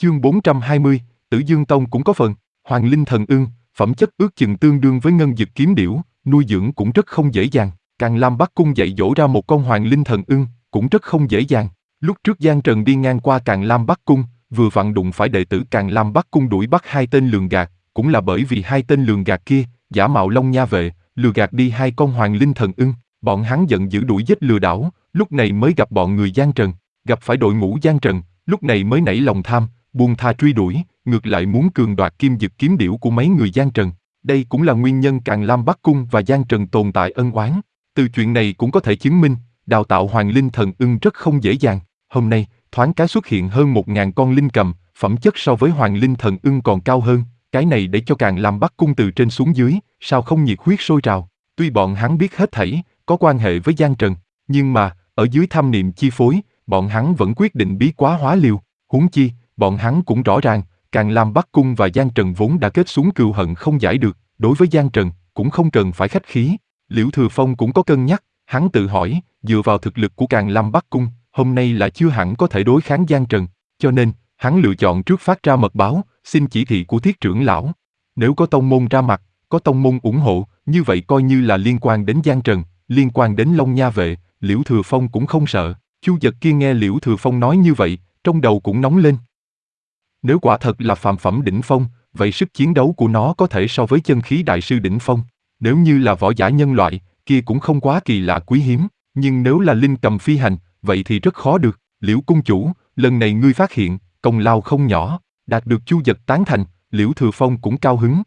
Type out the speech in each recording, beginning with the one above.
Chương 420, Tử Dương Tông cũng có phần. Hoàng Linh Thần Ưng, phẩm chất ước chừng tương đương với ngân dực kiếm điểu, nuôi dưỡng cũng rất không dễ dàng. Càn Lam Bắc Cung dạy dỗ ra một con Hoàng Linh Thần Ưng, cũng rất không dễ dàng. Lúc trước Giang Trần đi ngang qua Càn Lam Bắc Cung, vừa vặn đụng phải đệ tử Càn Lam Bắc Cung đuổi bắt hai tên lường gạt, cũng là bởi vì hai tên lường gạt kia giả mạo Long Nha vệ, lừa gạt đi hai con Hoàng Linh Thần Ưng. Bọn hắn giận dữ đuổi giết lừa đảo, lúc này mới gặp bọn người Giang Trần, gặp phải đội ngũ Giang Trần, lúc này mới nảy lòng tham, buông tha truy đuổi, ngược lại muốn cường đoạt kim dực kiếm điểu của mấy người Giang Trần. Đây cũng là nguyên nhân Càn Lam Bắc Cung và Giang Trần tồn tại ân oán. Từ chuyện này cũng có thể chứng minh, đào tạo Hoàng Linh Thần Ưng rất không dễ dàng. Hôm nay, thoáng cái xuất hiện hơn 1000 con linh cầm, phẩm chất so với Hoàng Linh Thần Ưng còn cao hơn, cái này để cho Càn Lam Bắc Cung từ trên xuống dưới, sao không nhiệt huyết sôi trào. Tuy bọn hắn biết hết thảy, có quan hệ với Giang Trần, nhưng mà, ở dưới tham niệm chi phối, bọn hắn vẫn quyết định bí quá hóa liều. Huống chi, bọn hắn cũng rõ ràng, Càn Lam Bắc Cung và Giang Trần vốn đã kết xuống cừu hận không giải được, đối với Giang Trần, cũng không cần phải khách khí. Liễu Thừa Phong cũng có cân nhắc, hắn tự hỏi, dựa vào thực lực của Càn Lam Bắc Cung, hôm nay là chưa hẳn có thể đối kháng Giang Trần, cho nên, hắn lựa chọn trước phát ra mật báo, xin chỉ thị của Thiết trưởng lão. Nếu có tông môn ra mặt, có tông môn ủng hộ, như vậy coi như là liên quan đến Giang Trần, liên quan đến Long Nha vệ, Liễu Thừa Phong cũng không sợ. Chu Dật kia nghe Liễu Thừa Phong nói như vậy, trong đầu cũng nóng lên. Nếu quả thật là phàm phẩm đỉnh phong, vậy sức chiến đấu của nó có thể so với chân khí đại sư đỉnh phong. Nếu như là võ giả nhân loại, kia cũng không quá kỳ lạ quý hiếm, nhưng nếu là linh cầm phi hành, vậy thì rất khó được. Liễu cung chủ, lần này ngươi phát hiện, công lao không nhỏ, đạt được Chu Dật tán thành, Liễu Thừa Phong cũng cao hứng.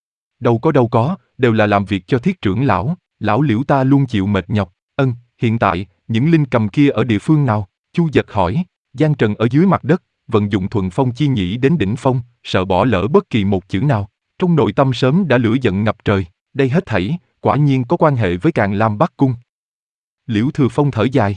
Đâu có, đều là làm việc cho Thiết trưởng lão, lão Liễu ta luôn chịu mệt nhọc. Hiện tại, những linh cầm kia ở địa phương nào? Chu Dật hỏi. Giang Trần ở dưới mặt đất, vận dụng thuần phong chi nhĩ đến đỉnh phong, sợ bỏ lỡ bất kỳ một chữ nào. Trong nội tâm sớm đã lửa giận ngập trời, đây hết thảy, quả nhiên có quan hệ với Càn Lam Bắc Cung. Liễu Thừa Phong thở dài.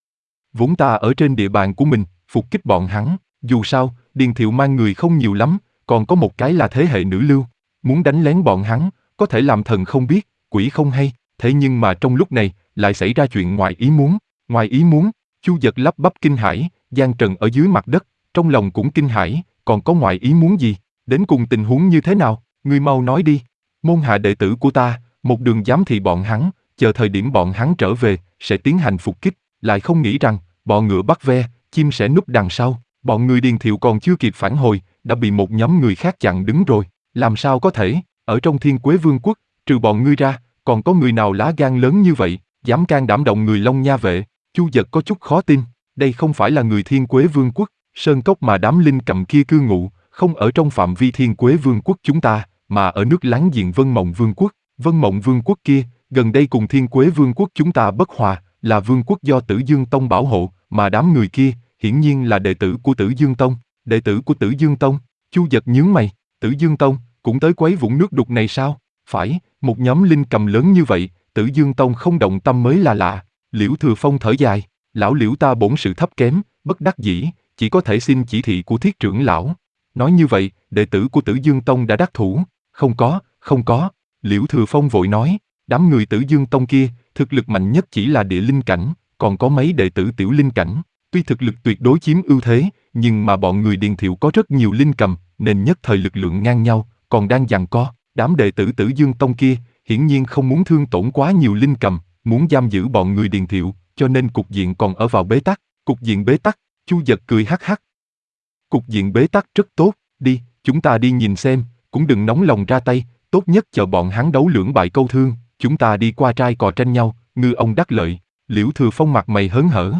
Vốn ta ở trên địa bàn của mình, phục kích bọn hắn, dù sao, Điền Thiệu mang người không nhiều lắm, còn có một cái là thế hệ nữ lưu. Muốn đánh lén bọn hắn, có thể làm thần không biết, quỷ không hay, thế nhưng mà trong lúc này, lại xảy ra chuyện ngoài ý muốn. Ngoài ý muốn, Chu Dật lắp bắp kinh hãi, Giang Trần ở dưới mặt đất, trong lòng cũng kinh hãi, còn có ngoài ý muốn gì? Đến cùng tình huống như thế nào? Ngươi mau nói đi. Môn hạ đệ tử của ta, một đường giám thị bọn hắn, chờ thời điểm bọn hắn trở về, sẽ tiến hành phục kích, lại không nghĩ rằng, bọ ngựa bắt ve, chim sẽ núp đằng sau, bọn người Điền Thiệu còn chưa kịp phản hồi, đã bị một nhóm người khác chặn đứng rồi. Làm sao có thể, ở trong Thiên Quế Vương quốc, trừ bọn ngươi ra, còn có người nào lá gan lớn như vậy, dám can đảm động người Long Nha vệ? Chu Dật có chút khó tin, đây không phải là người Thiên Quế Vương quốc, sơn cốc mà đám linh cầm kia cư ngụ, không ở trong phạm vi Thiên Quế Vương quốc chúng ta, mà ở nước láng giềng Vân Mộng Vương quốc. Vân Mộng Vương quốc kia, gần đây cùng Thiên Quế Vương quốc chúng ta bất hòa, là vương quốc do Tử Dương Tông bảo hộ, mà đám người kia, hiển nhiên là đệ tử của Tử Dương Tông. Đệ tử của Tử Dương Tông? Chu Dật nhướng mày, Tử Dương Tông cũng tới quấy vũng nước đục này sao? Phải, một nhóm linh cầm lớn như vậy, Tử Dương Tông không động tâm mới là lạ. Liễu Thừa Phong thở dài, lão Liễu ta bổn sự thấp kém, bất đắc dĩ, chỉ có thể xin chỉ thị của Thiết trưởng lão. Nói như vậy, đệ tử của Tử Dương Tông đã đắc thủ? Không có. Liễu Thừa Phong vội nói, đám người Tử Dương Tông kia, thực lực mạnh nhất chỉ là địa linh cảnh, còn có mấy đệ tử tiểu linh cảnh. Tuy thực lực tuyệt đối chiếm ưu thế, nhưng mà bọn người Điền Thiệu có rất nhiều linh cầm, nên nhất thời lực lượng ngang nhau, còn đang giằng co. Đám đệ tử Tử Dương Tông kia, hiển nhiên không muốn thương tổn quá nhiều linh cầm, muốn giam giữ bọn người Điền Thiệu, cho nên cục diện còn ở vào bế tắc. Cục diện bế tắc? Chu Dật cười hắc hắc. Cục diện bế tắc rất tốt, đi, chúng ta đi nhìn xem, cũng đừng nóng lòng ra tay, tốt nhất chờ bọn hắn đấu lưỡng bại câu thương, chúng ta đi qua trai cò tranh nhau, ngư ông đắc lợi. Liễu Thừa Phong mặt mày hớn hở.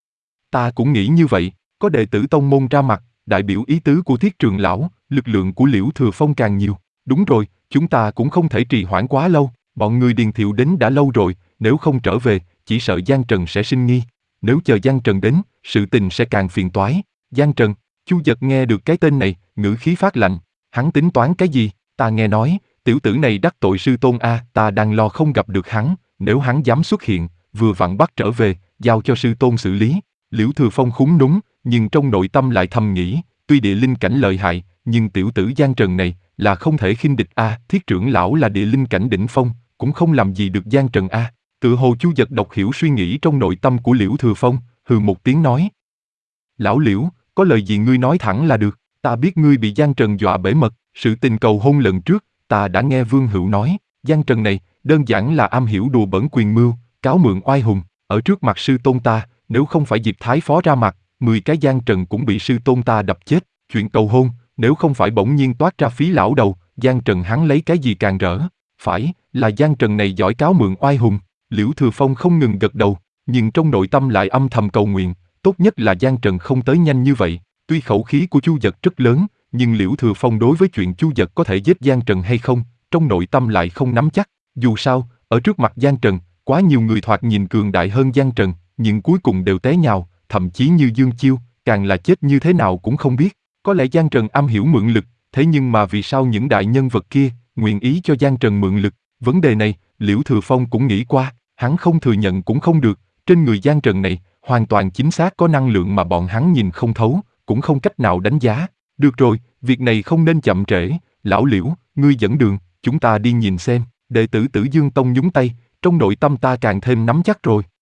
Ta cũng nghĩ như vậy, có đệ tử tông môn ra mặt, đại biểu ý tứ của Thiết trưởng lão, lực lượng của Liễu Thừa Phong càng nhiều. Đúng rồi, chúng ta cũng không thể trì hoãn quá lâu, bọn người Điền Thiệu đến đã lâu rồi, nếu không trở về, chỉ sợ Giang Trần sẽ sinh nghi. Nếu chờ Giang Trần đến, sự tình sẽ càng phiền toái. Giang Trần? Chu Dật nghe được cái tên này, ngữ khí phát lạnh. Hắn tính toán cái gì? Ta nghe nói, tiểu tử này đắc tội sư tôn a, ta đang lo không gặp được hắn, nếu hắn dám xuất hiện, vừa vặn bắt trở về, giao cho sư tôn xử lý. Liễu Thừa Phong khúm núm, nhưng trong nội tâm lại thầm nghĩ, tuy địa linh cảnh lợi hại, nhưng tiểu tử Giang Trần này là không thể khinh địch a. Thiết trưởng lão là địa linh cảnh đỉnh phong, cũng không làm gì được Giang Trần a. Tự hồ Chu Dật đọc hiểu suy nghĩ trong nội tâm của Liễu Thừa Phong, hừ một tiếng nói. Lão Liễu, có lời gì ngươi nói thẳng là được. Ta biết ngươi bị Giang Trần dọa bể mật, sự tình cầu hôn lần trước, ta đã nghe Vương Hữu nói, Giang Trần này, đơn giản là am hiểu đùa bỡn quyền mưu, cáo mượn oai hùng, ở trước mặt sư tôn ta, nếu không phải Diệp Thái Phó ra mặt, 10 cái Giang Trần cũng bị sư tôn ta đập chết, chuyện cầu hôn, nếu không phải bỗng nhiên toát ra phí lão đầu, Giang Trần hắn lấy cái gì càng rỡ, phải, là Giang Trần này giỏi cáo mượn oai hùng, Liễu Thừa Phong không ngừng gật đầu, nhưng trong nội tâm lại âm thầm cầu nguyện, tốt nhất là Giang Trần không tới nhanh như vậy, tuy khẩu khí của Chu Dật rất lớn, nhưng Liễu Thừa Phong đối với chuyện Chu Dật có thể giết Giang Trần hay không, trong nội tâm lại không nắm chắc, dù sao, ở trước mặt Giang Trần, quá nhiều người thoạt nhìn cường đại hơn Giang Trần, nhưng cuối cùng đều té nhào, thậm chí như Dương Chiêu, càng là chết như thế nào cũng không biết. Có lẽ Giang Trần am hiểu mượn lực, thế nhưng mà vì sao những đại nhân vật kia nguyện ý cho Giang Trần mượn lực? Vấn đề này, Liễu Thừa Phong cũng nghĩ qua, hắn không thừa nhận cũng không được, trên người Giang Trần này, hoàn toàn chính xác có năng lượng mà bọn hắn nhìn không thấu, cũng không cách nào đánh giá. Được rồi, việc này không nên chậm trễ, lão Liễu, ngươi dẫn đường, chúng ta đi nhìn xem. Đệ tử Tử Dương Tông nhúng tay, trong nội tâm ta càng thêm nắm chắc rồi.